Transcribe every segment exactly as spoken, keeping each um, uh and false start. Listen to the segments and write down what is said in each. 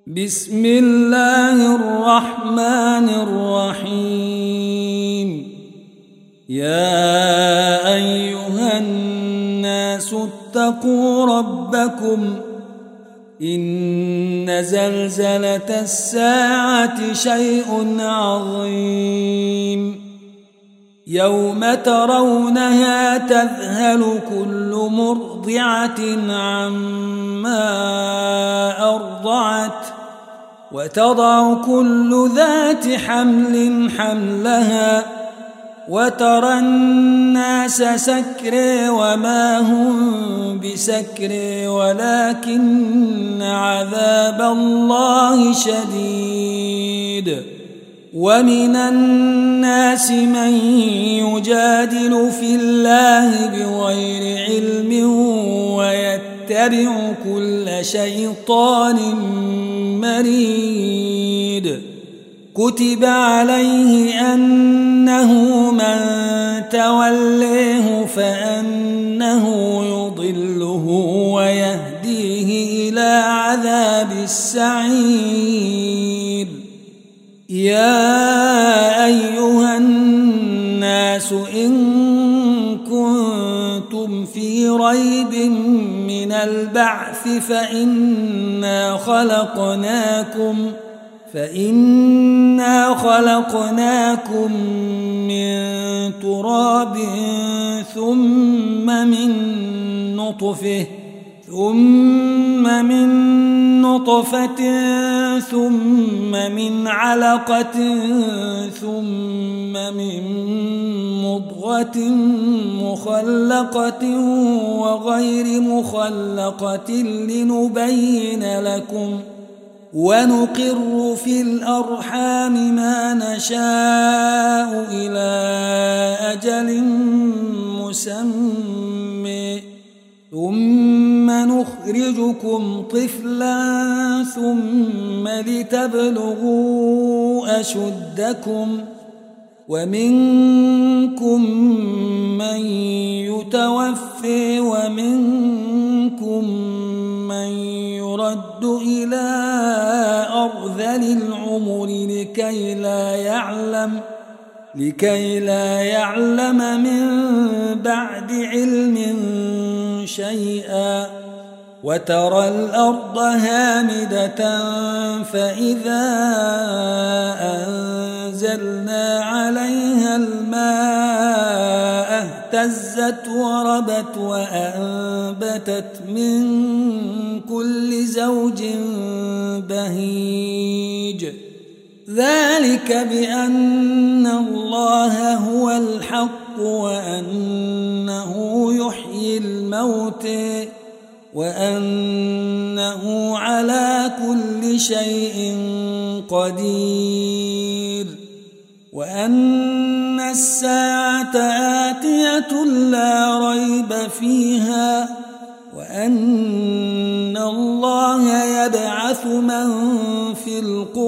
بسم الله الرحمن الرحيم. يا أيها الناس اتقوا ربكم إن زلزلة الساعة شيء عظيم يوم ترونها تذهل كل مرضعة عما أرضعت وتضع كل ذات حمل حملها وترى الناس سكرى وما هم بسكرى ولكن عذاب الله شديد. ومن الناس من يجادل في الله بغير علم ويتبع كل شيطان مريد. كتب عليه أنه من توليه فأنه يضله ويهديه إلى عذاب السعير. يا أيها الناس إن كنتم في ريب من البعث فإنا خلقناكم فإنا خلقناكم من تراب ثم من نطفة ثم من نطفة ثم من علقة ثم من مضغة مخلقة وغير مخلقة لنبين لكم ونقر في الأرحام ما نشاء إلى أجل مسمى ثم نخرجكم طفلا ثم لتبلغوا أشدكم ومنكم من يتوفى ومنكم من يرد إلى أرذل العمر لكي لا يعلم لكي لا يعلم من بعد علم شيئا. وترى الأرض هامدة فإذا أنزلنا عليها الماء اهتزت وربت وأنبتت من كل زوج بهيج. ذلك بأن الله هو الحق وأنه يحيي الموتى وأنه على كل شيء قدير وأن الساعة آتية لا ريب فيها وأن الله يبعث من في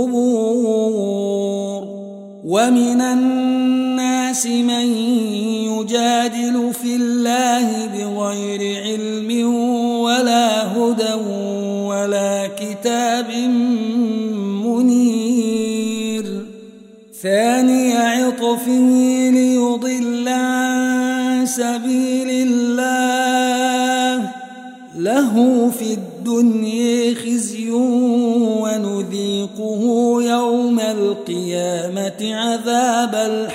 القبور. ومن الناس من يجادل في الله بغير علم ولا هدى ولا كتاب منير. ثاني عطفه ليضل عن سبيل الله له في الدنيا خزي ونذيقه يوم القيامة عذاب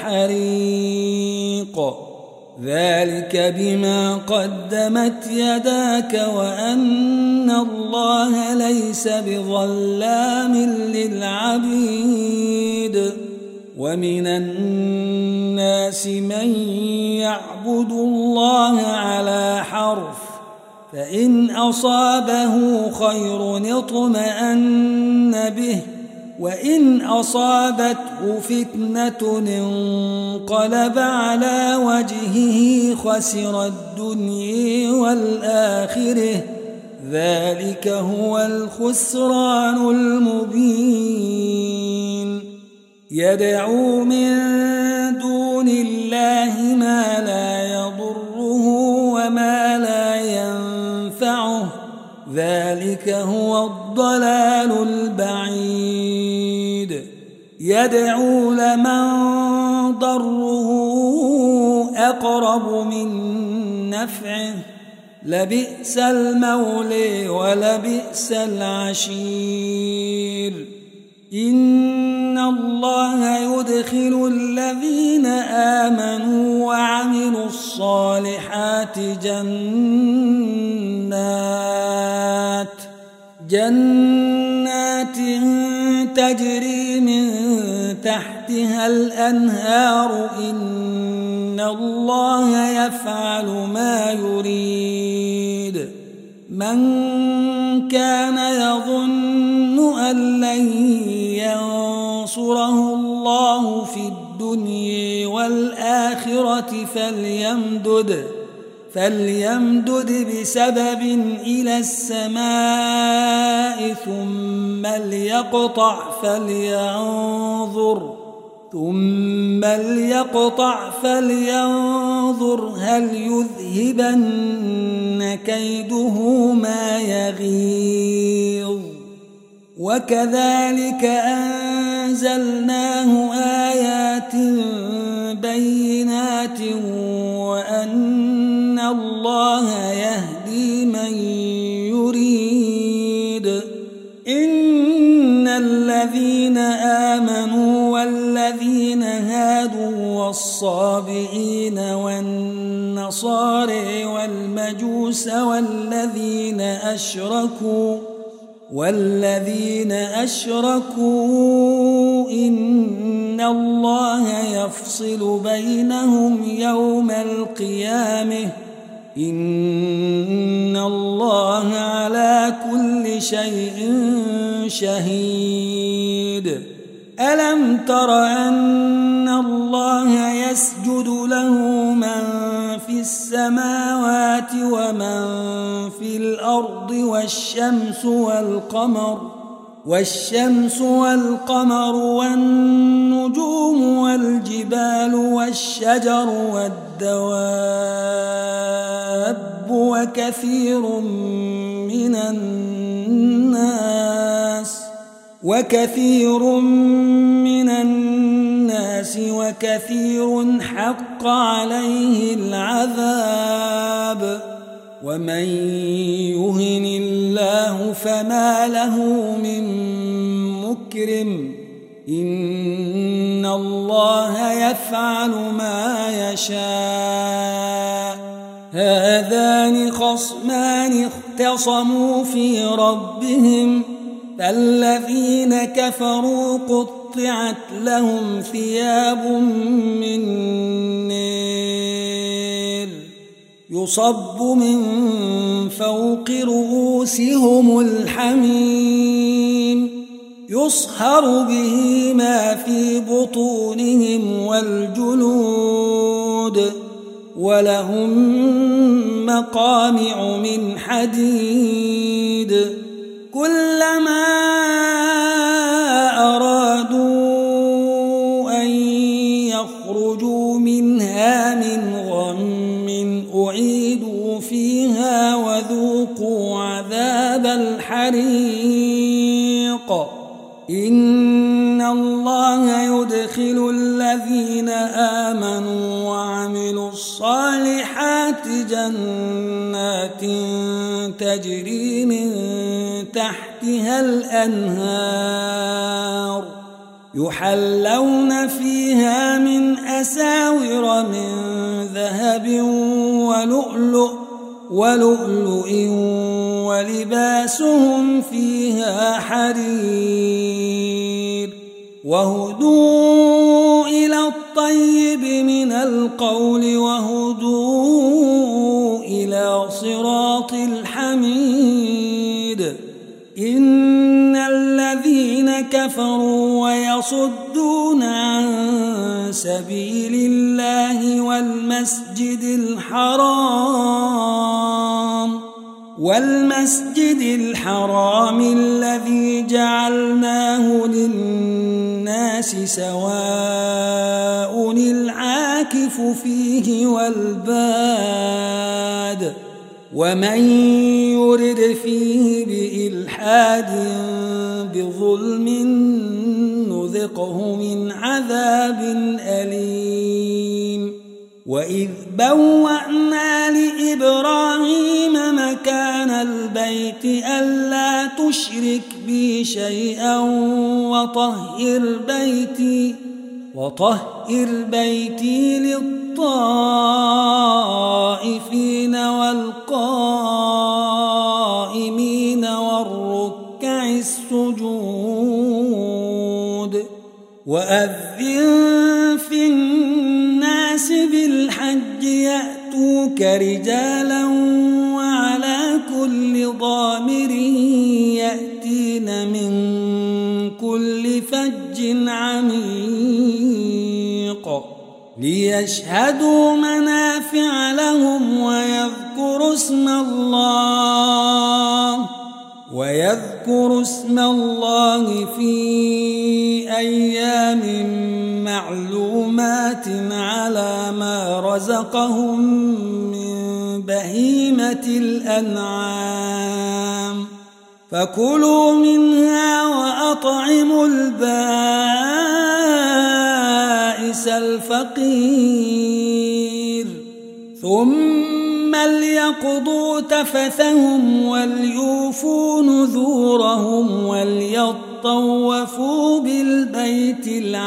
الحريق. ذلك بما قدمت يداك وأن الله ليس بظلام للعبيد. ومن الناس من يعبد الله على حرف فإن أصابه خير اطمأن به وإن أصابته فتنة انقلب على وجهه خسر الدنيا والآخرة. ذلك هو الخسران المبين. يدعو من دون الله ما لا يضره وما لا ينفعه ذلك هو الضلال البعيد. بعيد يدعو لمن ضره أقرب من نفعه لبئس المولى ولبئس العشير إن الله يدخل الذين آمنوا وعملوا الصالحات جنات جنات تجري من تحتها الأنهار إن الله يفعل ما يريد من كان يظن أن لن ينصره الله في الدنيا والآخرة فليمدد فليمدد بسبب إلى السماء ثم ليقطع فلينظر ثم ليقطع فلينظر هل يذهبن كيده ما يغيظ وكذلك أنزلناه آيات بينات وأن الله يهدي من يريد إن الذين آمنوا والذين هادوا والصابئين والنصارى والمجوس والذين أشركوا والذين أشركوا إن الله يفصل بينهم يوم القيامة إن الله على كل شيء شهيد ألم تر أن الله يسجد له من في السماوات ومن في الأرض والشمس والقمر والشمس والقمر والنجوم والجبال والشجر والدواب وكثير من الناس وكثير من الناس وكثير حق عليه العذاب ومن يهن الله فما له من مكرم إن الله يفعل ما يشاء هذان خصمان اختصموا في ربهم فالذين كفروا قطعت لهم ثياب من نار يصب من فوق رؤوسهم الحميم يصهر به ما في بطونهم والجلود ولهم مقامع من حديد كلما أرادوا أن يخرجوا منها من غم أعيدوا فيها وذوقوا عذاب الحريق إن الله يدخل الذين آمنوا وعملوا الصالحات جنات تجري من تحتها الأنهار يحلون فيها من أساور من ذهب ولؤلؤ ولؤلؤ ولباسهم فيها حرير وهدوا إلى الطيب من القول وهدوا إلى صراط الحميد إن الذين كفروا ويصدون عن سبيل الله والمسجد الحرام والمسجد الحرام الذي جعلناه للناس سواء العاكف فيه والباد ومن يرد فيه بإلحاد بظلم نذقه من عذاب أليم وإذ بوأنا لإبراهيم مكان البيت ألا تشرك بي شيئا وطهر بيتي وطهر بيتي للطائفين والقائمين والركع السجود وأذن في الناس بالحج يأتوك رجالا وعلى كل ضامر يأتين من كل فج عميق ليشهدوا منافع لهم ويذكروا اسم الله ويذكروا اسم الله في أيام معلومات على ما رزقهم من بهيمة الأنعام فكلوا منها وأطعموا البائس الفقير ثم ليقضوا تفثهم وليوفوا نذورهم وليطوفوا بالبيت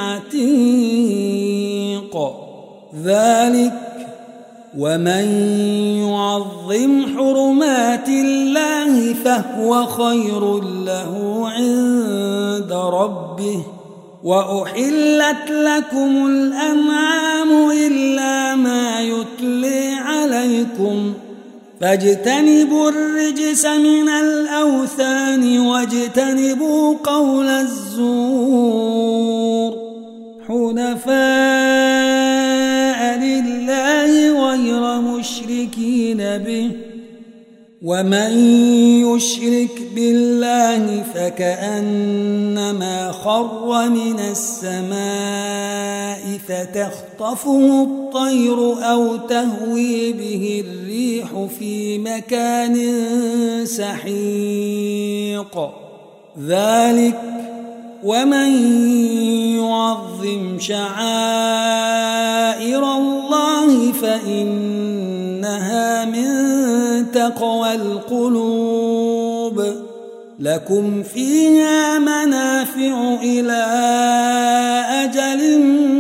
العتيق ذلك ومن يعظم حرمات الله فهو خير له عند ربه وأحلت لكم الأنعام إلا ما يتلي عليكم فاجتنبوا الرجس من الأوثان واجتنبوا قول الزور حنفاء لله غير مشركين به ومن يشرك بالله فكأنما خر من السماء فتخطفه الطير أو تهوي به الريح في مكان سحيق ذلك ومن يعظم شعائر الله فإنها من تقوى القلوب لكم فيها منافع إلى أجل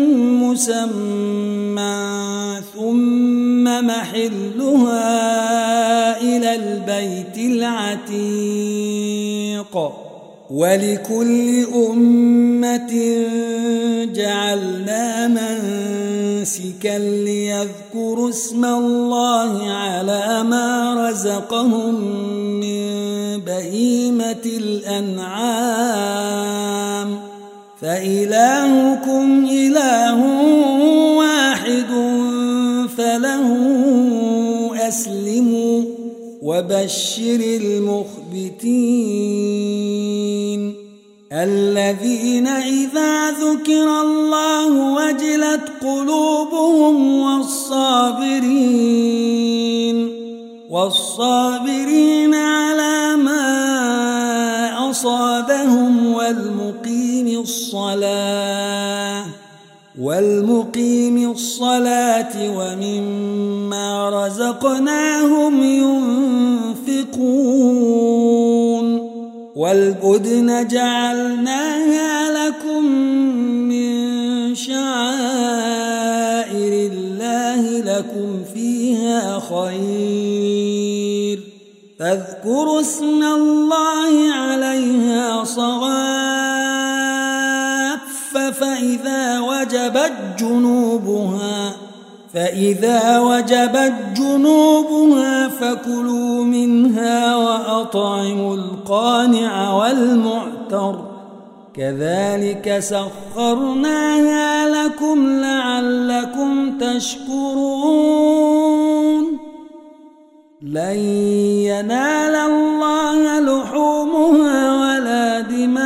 مسمى ثم محلها إلى البيت العتيق ولكل أمة جعلنا منسكا ليذكروا اسم الله على ما رزقهم من بهيمة الأنعام فإلهكم إله واحد فله أسلموا وبشر المخبتين الذين إذا ذكر الله وجلت قلوبهم والصابرين والصابرين على ما أصابهم والمقيم الصلاة والمقيم الصلاة ومما رزقناهم ينفقون والبدن جعلناها لكم من شعائر الله لكم فيها خير فاذكروا اسم الله عليها صواف فإذا وجبت جنوبها فإذا وجبت جنوبها فكلوا منها وأطعموا القانع والمعتر كذلك سخرناها لكم لعلكم تشكرون لن ينال الله لحومها ولا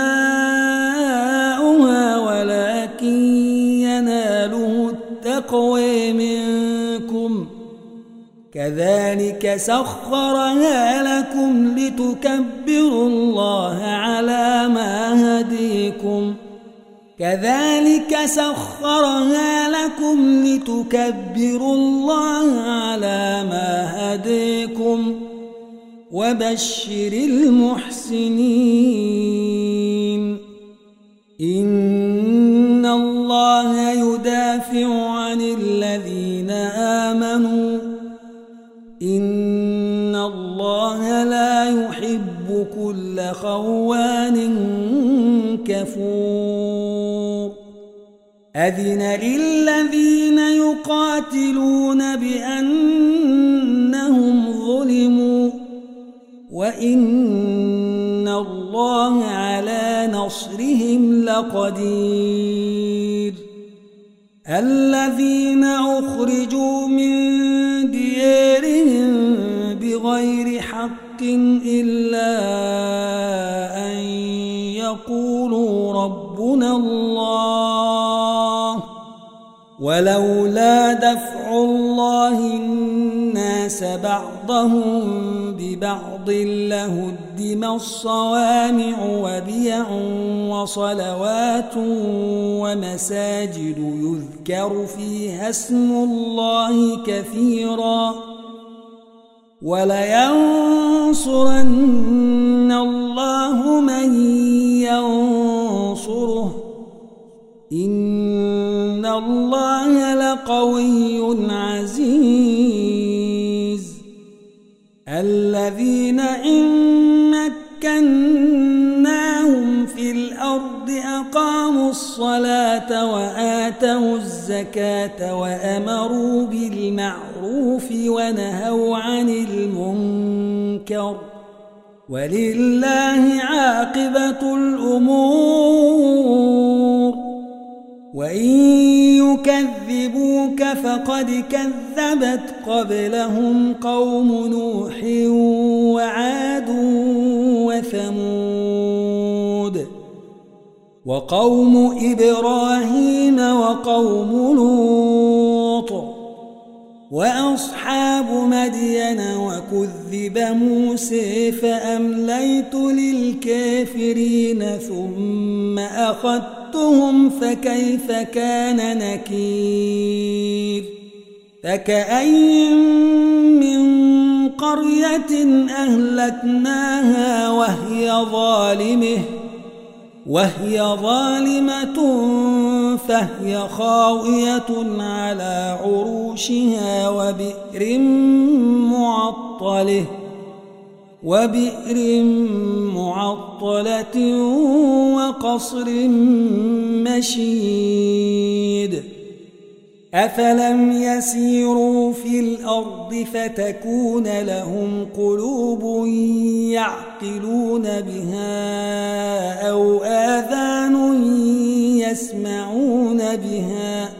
دماؤها ولكن يناله التقوى منكم كذلك سخرها لكم لتكبروا الله على ما هديكم كذلك سخرها لكم لتكبروا الله على ما هديكم وبشر المحسنين إن الله يدافع عن الذين آمنوا إن الله لا يحب كل خوان كفور أذن للذين يقاتلون بأنهم ظلموا وإن الله على نصرهم لقدير الذين أخرجوا من ديارهم بغير حق إلا أن يقولوا ربنا الله ولولا دفع الله الناس بعضهم ببعض لهدمت صوامع وبيع وصلوات ومساجد يذكر فيها اسم الله كثيرا ولينصرن الله من ينصره إن الله لقوي عزيز الذين إن مكناهم في الأرض أقاموا الصلاة وآتوا الزكاة وأمروا بالمعروف ونهوا عن المنكر ولله عاقبة الأمور وإن يكذبوك فقد كذبت قبلهم قوم نوح وعاد وثمود وقوم إبراهيم وقوم لوط وأصحاب مدين وكذب موسى فأمليت للكافرين ثم أخذتهم فكيف كان نكير فكأين من قرية أهلكناها وهي ظالمة وهي ظالمة فهي خاوية على عروشها وبئر معطلة وبئر معطلة وقصر مشيد أفلم يسيروا في الأرض فتكون لهم قلوب يعقلون بها أو آذان يسمعون بها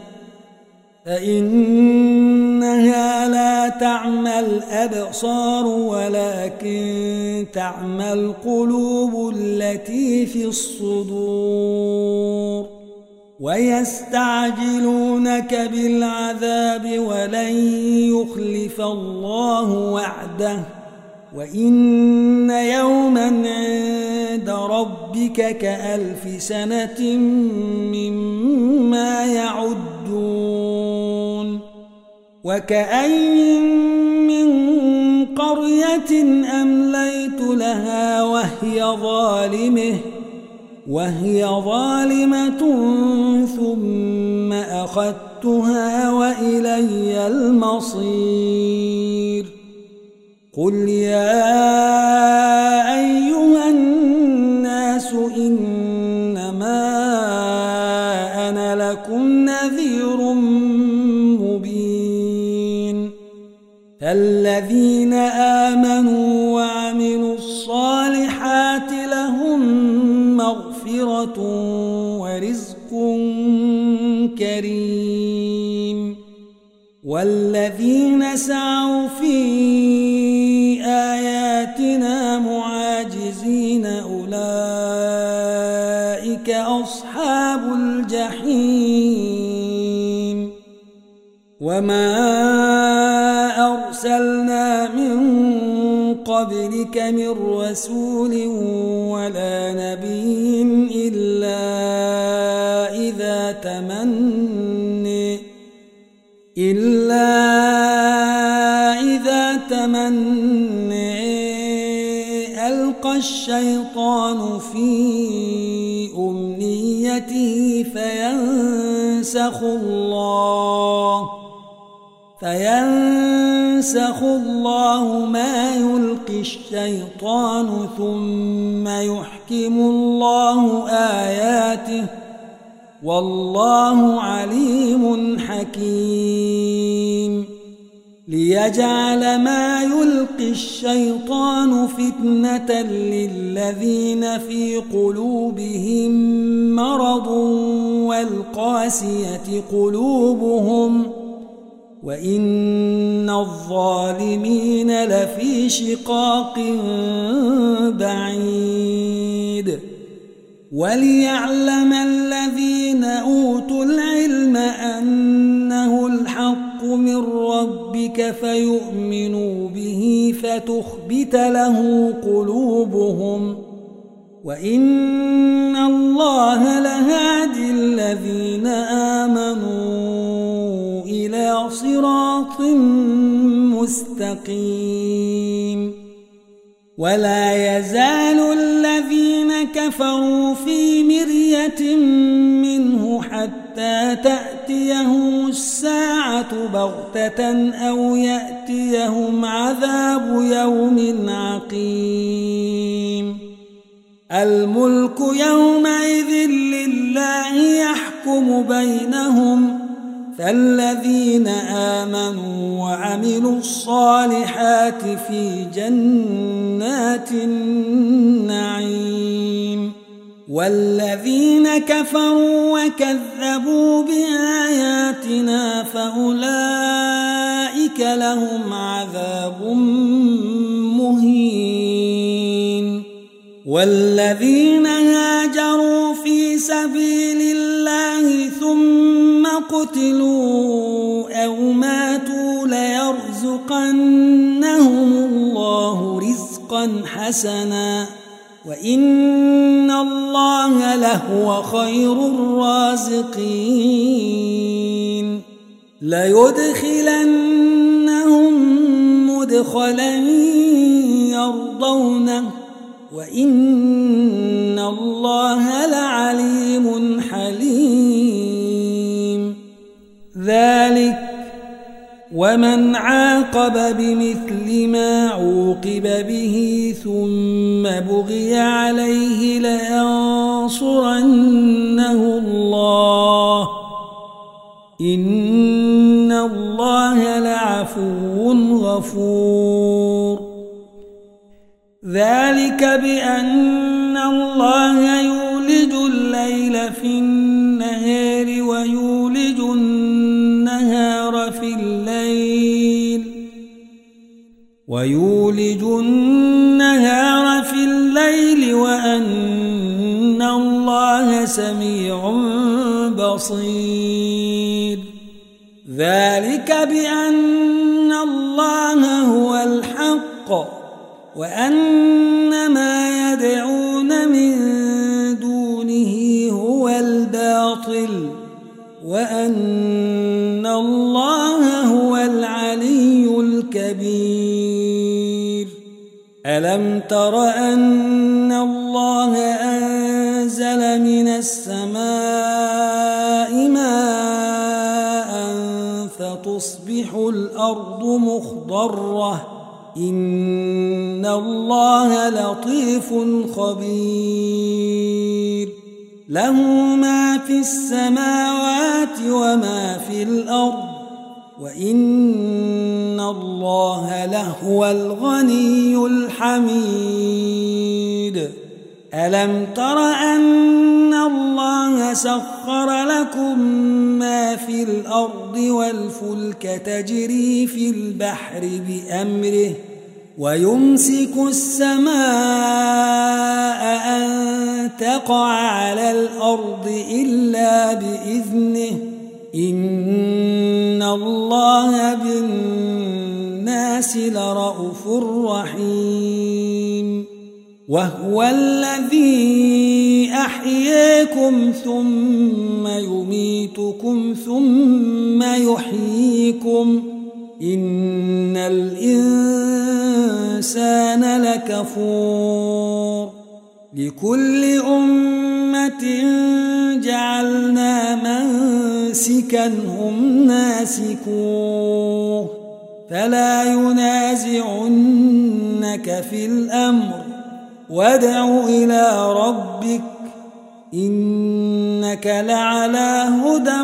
فإنها لا تعمى الأبصار ولكن تعمى القلوب التي في الصدور ويستعجلونك بالعذاب ولن يخلف الله وعده وإن يوما عند ربك كألف سنة مما يعدون وكأين من قرية أمليت لها وهي ظالمة وهي ظالمة ثم أخذتها وإلي المصير قل يا أيها الناس إنما أنا لكم نذير مبين فالذين آمنوا وعملوا الصالحات لهم مغفرة ورزق كريم والذين سعوا في آياتنا معاجزين أولئك أصحاب الجحيم وما أرسلنا أرسلنا من قبلك من رسول ولا نبي إلا إذا تمنى إلا إذا تمنى ألقى الشيطان في أمنيته فينسخ الله فينسخ الله ما يلقي الشيطان ثم يحكم الله آياته والله عليم حكيم ليجعل ما يلقي الشيطان فتنة للذين في قلوبهم مرض والقاسية قلوبهم وإن الظالمين لفي شقاق بعيد وليعلم الذين أوتوا العلم أنه الحق من ربك فيؤمنوا به فتخبت له قلوبهم وإن الله لهادي الذين آمنوا إلى صراط مستقيم ولا يزال الذين كفروا في مرية منه حتى تأتيهم الساعة بغتة أو يأتيهم عذاب يوم عقيم الملك يومئذ لله يحكم بينهم فالذين آمنوا وعملوا الصالحات في جنات النعيم والذين كفروا وكذبوا بآياتنا فأولئك لهم عذاب مهين والذين هاجروا في سبيل الله ثم قتلوا أو ماتوا ليرزقنهم الله رزقا حسنا وإن الله لهو خير الرازقين ليدخلنهم مدخلا يرضونه وإن الله لعليم حليم ذلك ومن عاقب بمثل ما عوقب به ثم بغي عليه لينصرنه الله إن الله لعفو غفور ذلك بأن الله يولج الليل في النهار ويولج النهار في الليل ويولج النهار في الليل وأن الله سميع بصير ذلك بأن الله هو الحق وأن ما يدعون من دونه هو الباطل وأن الله هو العلي الكبير ألم تر أن الله أنزل من السماء ماء فتصبح الأرض مخضرة إن الله لطيف خبير له ما في السماوات وما في الأرض وإن الله لهو الغني الحميد ألم تر أن الله سخر لكم ما في الأرض والفلك تجري في البحر بأمره ويمسك السماء أن تقع على الأرض إلا بإذنه إن الله بالناس بالناس لرءوف رحيم وهو الذي أحياكم ثم يميتكم ثم يحييكم إن الإنسان لكفور لكل أمة جعلنا منسكا هم ناسكوه فلا ينازعنك في الأمر وادع إلى ربك إنك لعلى هدى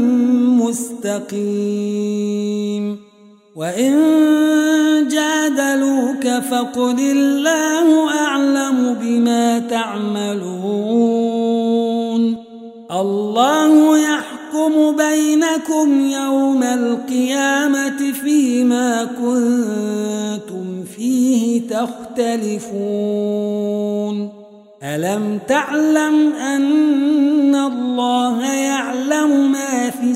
مستقيم وإن جادلوك فقل الله أعلم بما تعملون الله يحكم بينكم يوم القيامة فيما كنتم فيه تختلفون ألم تعلم أن الله يعلم ما في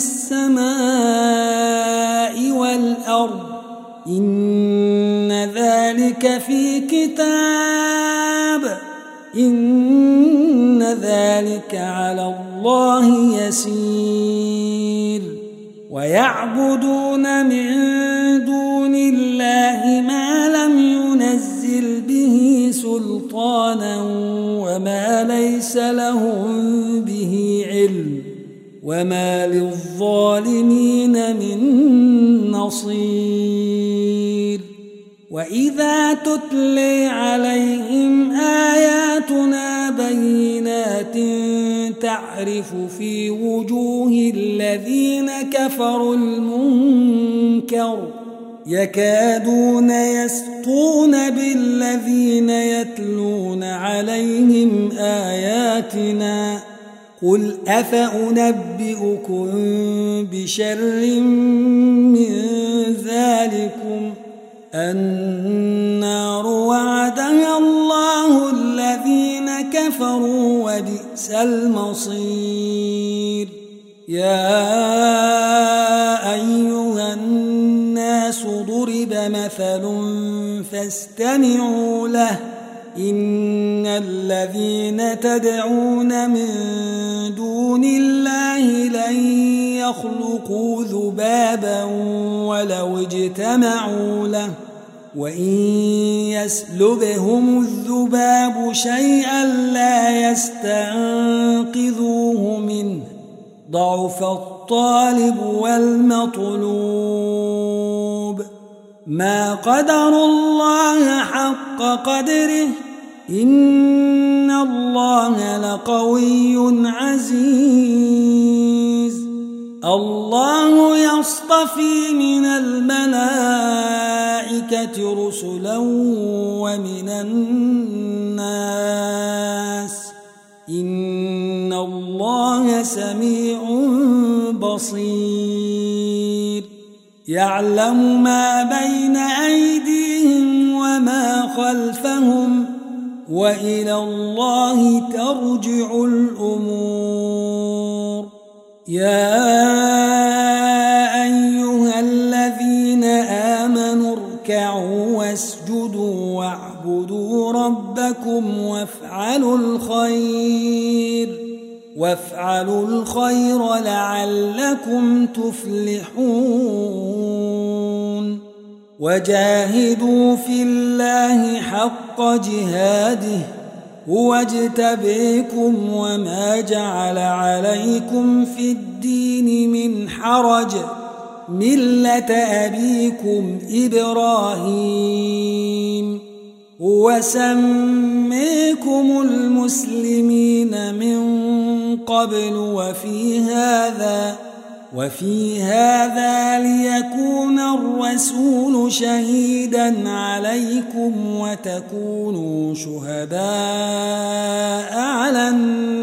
السماء والأرض إن ذلك في كتاب إن ذلك على الله يسير ويعبدون من دون الله ما لم ينزل به سلطانا وما ليس لهم به علم وما للظالمين من نصير وإذا تتلي عليهم آياتنا بينات تعرف في وجوه الذين كفروا المنكر يكادون يسطون بالذين يتلون عليهم آياتنا قل أفأنبئكم بشر من ذلكم النار وعدها الله الذين كفروا وبئس المصير يا أيها الناس ضرب مثل فاستمعوا له إن الذين تدعون من دون الله لن يخلقوا ذبابا ولو اجتمعوا له وإن يسلبهم الذباب شيئا لا يستنقذوه منه ضعف الطالب والمطلوب ما قدروا الله حق قدره إن الله لقوي عزيز الله يصطفي من الملائكة رسلا ومن الناس إن الله سميع بصير يعلم ما بين أيديهم وما خلفهم وإلى الله ترجع الأمور يا أيها الذين آمنوا اركعوا واسجدوا واعبدوا ربكم وافعلوا الخير وافعلوا الخير لعلكم تفلحون وجاهدوا في الله حق جهاده هو اجتبيكم وما جعل عليكم في الدين من حرج ملة أبيكم إبراهيم هو سميكم المسلمين من قبل وفي هذا وفي هذا ليكون الرسول شهيدا عليكم وتكونوا شهداء على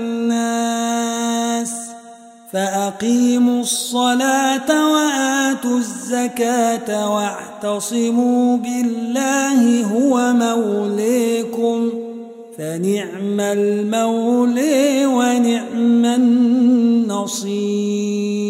الناس فأقيموا الصلاة وآتوا الزكاة واعتصموا بالله هو موليكم فنعم المولي ونعم النصير